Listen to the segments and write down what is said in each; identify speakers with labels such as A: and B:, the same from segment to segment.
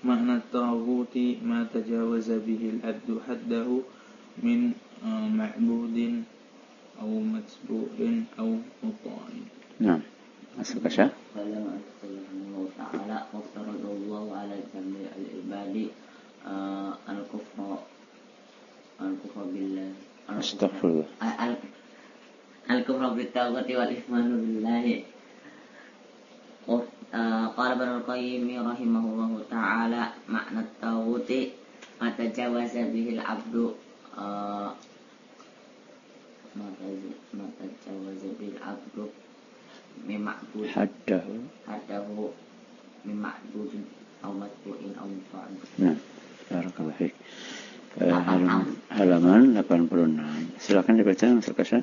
A: معنى الطاغوت ما تجاوز به العبد حده من معبود أو متبوع أو مطاع.
B: نعم. أسألك شيء.
C: فلما الله تعالى وافترض الله على جميع العباد الكفر بالله.
B: أستغفر الله.
C: الكفر بالطاغوت والإيمان بالله. قال ابن القيم رحمه الله تعالى معنى الطاغوت ما تجاوز به العبد ما تجاوز به العبد من معبود حده من معبود أو متبوع أو مطاع.
B: Nah, barakallahu fiik. Halaman 86. Silakan dibaca Mas Kasan.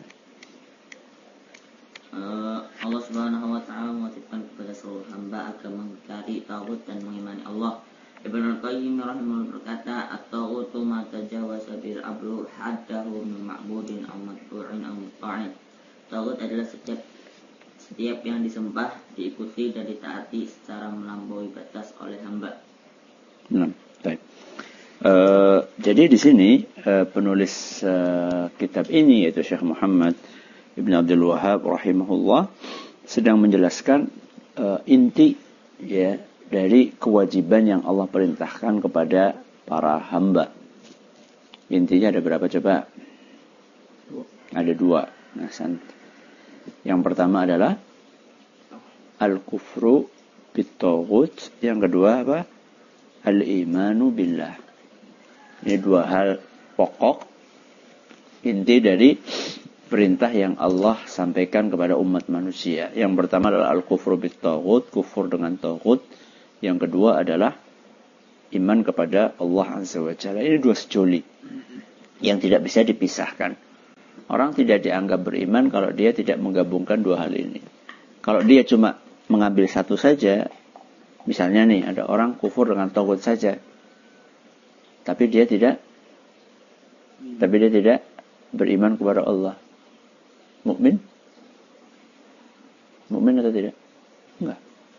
C: Allah Subhanahu wa taala mewajibkan kepada seluruh hamba agar mengingkari taghut dan mengimani Allah. Ibnu Qayyim rahimahullah berkata, at-taghutu ma tajawaza bil abdu haddahu min ma'budin aw matbu'in aw muta'in. Taghut adalah setiap yang disembah, diikuti dan ditaati secara melampaui batas oleh hamba.
B: Nah, baik. Jadi di sini penulis kitab ini yaitu Syekh Muhammad Ibn Abdul Wahhab rahimahullah sedang menjelaskan inti ya dari kewajiban yang Allah perintahkan kepada para hamba. Intinya ada berapa coba? Ada 2. Nah, yang pertama adalah al-kufru bit-taghut, yang kedua apa? Al-imanu billah. Ini 2 hal pokok inti dari perintah yang Allah sampaikan kepada umat manusia. Yang pertama adalah al-kufru bit-taghut, kufur dengan taghut. Yang kedua adalah iman kepada Allah Azza wa Jalla. Ini 2 sejoli yang tidak bisa dipisahkan. Orang tidak dianggap beriman kalau dia tidak menggabungkan 2 hal ini. Kalau dia cuma mengambil satu saja, misalnya nih ada orang kufur dengan taghut saja, tapi dia tidak beriman kepada Allah. Mukmin? Mukmin atau tidak? Enggak.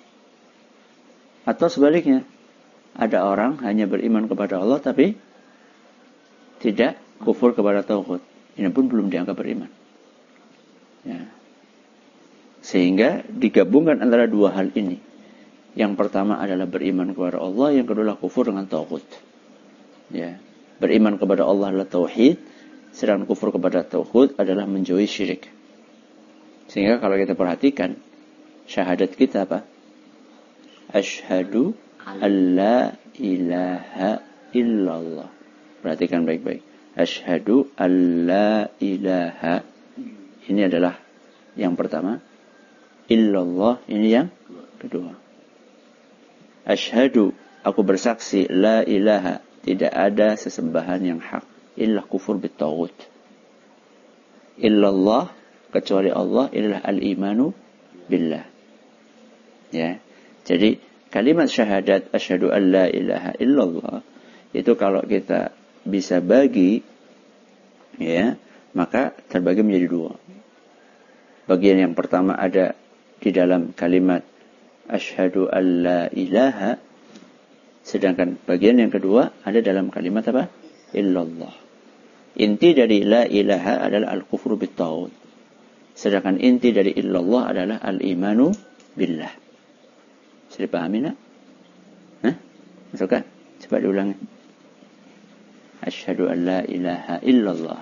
B: Atau sebaliknya, ada orang hanya beriman kepada Allah tapi tidak kufur kepada taghut. Ini pun belum dianggap beriman. Ya. Sehingga digabungkan antara 2 hal ini. Yang pertama adalah beriman kepada Allah, yang kedua adalah kufur dengan taghut. Ya. Beriman kepada Allah adalah tauhid, sedangkan kufur kepada taghut adalah menjauhi syirik. Sehingga kalau kita perhatikan syahadat kita apa? Asyhadu alla ilaha illallah. Perhatikan baik-baik. Asyhadu alla ilaha. Ini adalah yang pertama. Illallah ini yang kedua. Asyhadu, aku bersaksi, la ilaha, tidak ada sesembahan yang hak illa kufur bit-taghut. Illallah, kecuali Allah, inilah al-imanu billah. Ya. Jadi kalimat syahadat asyhadu an la ilaha illallah itu kalau kita bisa bagi ya, maka terbagi menjadi 2. Bagian yang pertama ada di dalam kalimat asyhadu an la ilaha, sedangkan bagian yang kedua ada dalam kalimat apa? Illallah. Inti dari la ilaha adalah al-kufru bit-taghut. Sedangkan inti dari illallah adalah al-imanu billah. Sudah dipahami nak? Hah? Masukkan? Coba diulangi. Asyhadu an la ilaha illallah.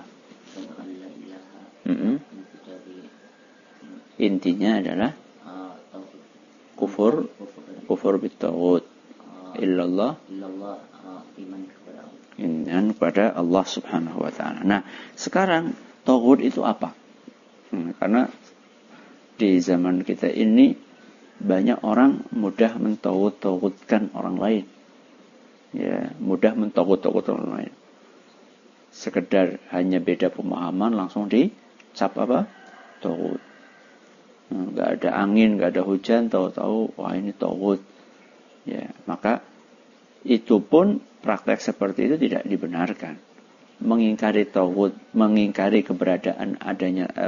B: Intinya adalah kufur bit-taghut. Illallah iman kepada Allah Subhanahu wa taala. Nah, sekarang taghut itu apa? Karena di zaman kita ini banyak orang mudah mentaghut-taghutkan orang lain. Ya, mudah mentaghut-taghutkan orang lain. Sekedar hanya beda pemahaman langsung dicap apa? Taghut. Enggak ada angin, enggak ada hujan, tahu-tahu wah ini taghut. Ya, maka itu pun praktek seperti itu tidak dibenarkan. Mengingkari taghut, mengingkari keberadaan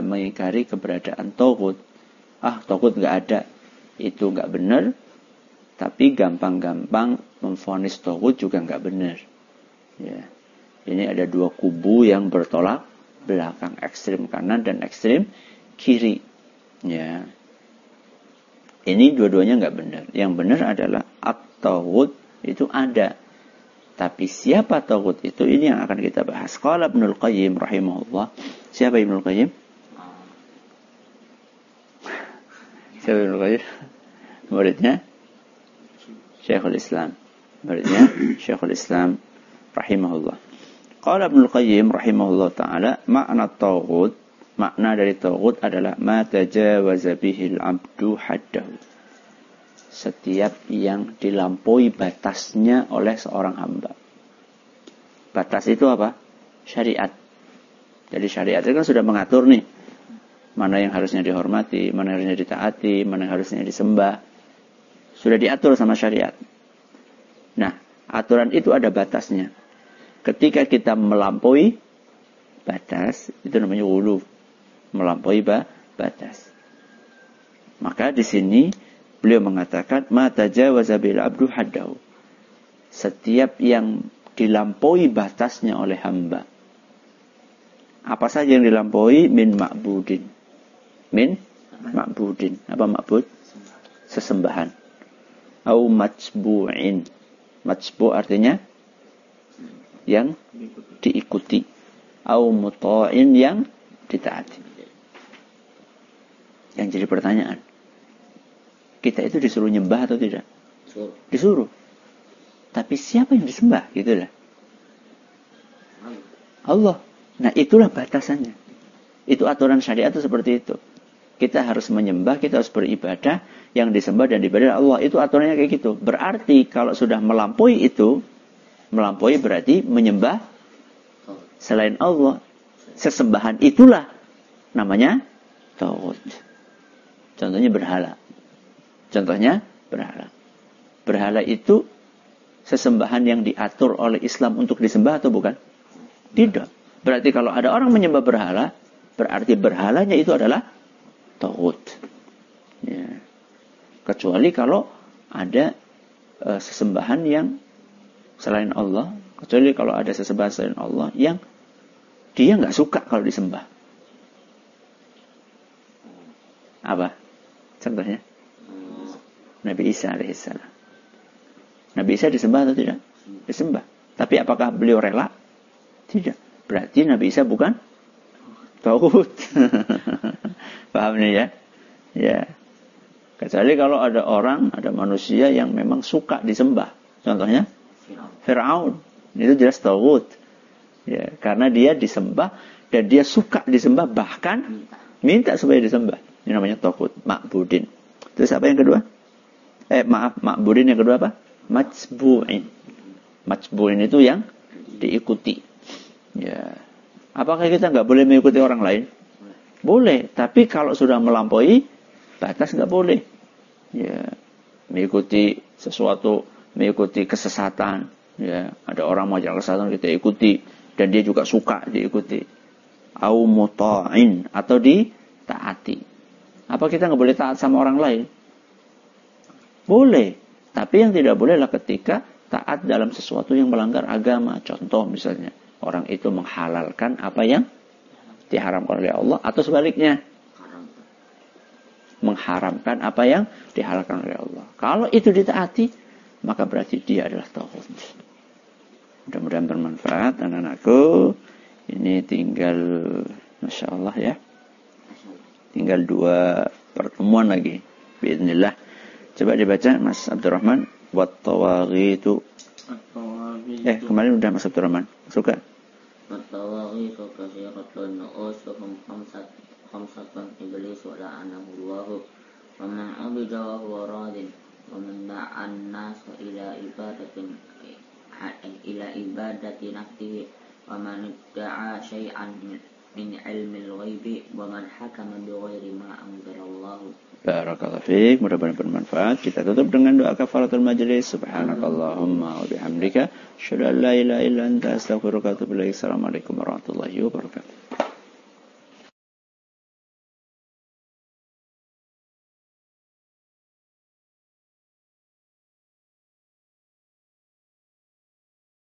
B: taghut. Taghut enggak ada. Itu enggak benar. Tapi gampang-gampang memvonis taghut juga nggak benar. Ya. Ini ada dua kubu yang bertolak belakang, ekstrem kanan dan ekstrem kiri. Ya. Ini dua-duanya nggak benar. Yang benar adalah at-taghut itu ada. Tapi siapa taghut itu, ini yang akan kita bahas. Qala Ibnul Qayyim rahimahullah. Siapa Ibnul Qayyim? Siapa Ibnul Qayyim? Muridnya Syekhul Islam. Muridnya Syekhul Islam rahimahullah. Qala Ibnul Qayyim rahimahullah ta'ala, makna taghut, makna dari taghut adalah ma tajawaza bihil abdu haddahu. Setiap yang dilampaui batasnya oleh seorang hamba. Batas itu apa? Syariat. Jadi syariat itu kan sudah mengatur nih. Mana yang harusnya dihormati, mana yang harusnya ditaati, mana yang harusnya disembah. Sudah diatur sama syariat. Nah, aturan itu ada batasnya. Ketika kita melampaui batas, itu namanya ghulu. Melampaui batas. Maka di sini beliau mengatakan, ma tajawaza bil abdu haddahu. Setiap yang dilampaui batasnya oleh hamba. Apa saja yang dilampaui? Min ma'budin. Min ma'budin. Apa ma'bud? Sesembahan. Au matsbu'in. Matsbu' artinya yang diikuti. Au muta'in yang ditaati. Yang jadi pertanyaan, kita itu disuruh nyembah atau tidak? Disuruh. Tapi siapa yang disembah? Gitu lah. Allah. Nah, itulah batasannya. Itu aturan syariat itu seperti itu. Kita harus menyembah, kita harus beribadah, yang disembah dan diibadah Allah. Itu aturannya kayak gitu. Berarti kalau sudah melampaui itu, melampaui berarti menyembah selain Allah. Sesembahan itulah namanya taghut. Contohnya berhala. Berhala itu sesembahan yang diatur oleh Islam untuk disembah atau bukan? Tidak. Berarti kalau ada orang menyembah berhala, berarti berhalanya itu adalah taghut. Ya. Kecuali kalau ada sesembahan yang selain Allah, kecuali kalau ada sesembahan selain Allah yang dia nggak suka kalau disembah. Apa? Contohnya? Nabi Isa alaihissalam. Nabi Isa disembah atau tidak? Disembah. Tapi apakah beliau rela? Tidak. Berarti Nabi Isa bukan taghut. Paham nih ya? Ya. Kecuali kalau ada orang, ada manusia yang memang suka disembah. Contohnya? Fir'aun. Itu jelas taghut. Ya, karena dia disembah dan dia suka disembah, bahkan minta supaya disembah. Ini namanya taghut, ma'budin. Terus apa yang kedua? Ma'budin yang kedua apa? Matsbu'in. Matsbu'in itu yang diikuti. Ya. Apakah kita nggak boleh mengikuti orang lain? Boleh, tapi kalau sudah melampaui batas nggak boleh. Ya, mengikuti sesuatu, mengikuti kesesatan. Ya, ada orang mau jalan kesesatan kita ikuti, dan dia juga suka diikuti. Au muta'in, atau ditaati. Apa kita nggak boleh taat sama orang lain? Boleh, tapi yang tidak boleh adalah ketika taat dalam sesuatu yang melanggar agama. Contoh misalnya, orang itu menghalalkan apa yang diharamkan oleh Allah, atau sebaliknya mengharamkan apa yang dihalalkan oleh Allah. Kalau itu ditaati, maka berarti dia adalah taghut. Mudah-mudahan bermanfaat anak-anakku. Ini tinggal, Masya Allah ya, tinggal 2 pertemuan lagi biiznillah. Coba dibaca Mas Abdurrahman. Wat-tawaghitu. Kemarin udah Mas Abdurrahman. Suka?
C: Wat-tawaghitu kathiratun usuhum khamsatun iblis wa la'anahullahu wa man 'abida wa huwa radin wa man da'an nasa ila ibadati nafsihi wa man da'a syai'an min ilmil ghaibi wa man hakama bi ghairi ma anzalallahu.
B: Barakallahu fiik, mudah-mudahan bermanfaat. Kita tutup dengan doa kafaratul majlis. Subhanakallahumma wa bihamdika asyhadu an la ilaha illa anta astaghfiruka wa atubu ilaik. Assalamualaikum warahmatullahi wabarakatuh.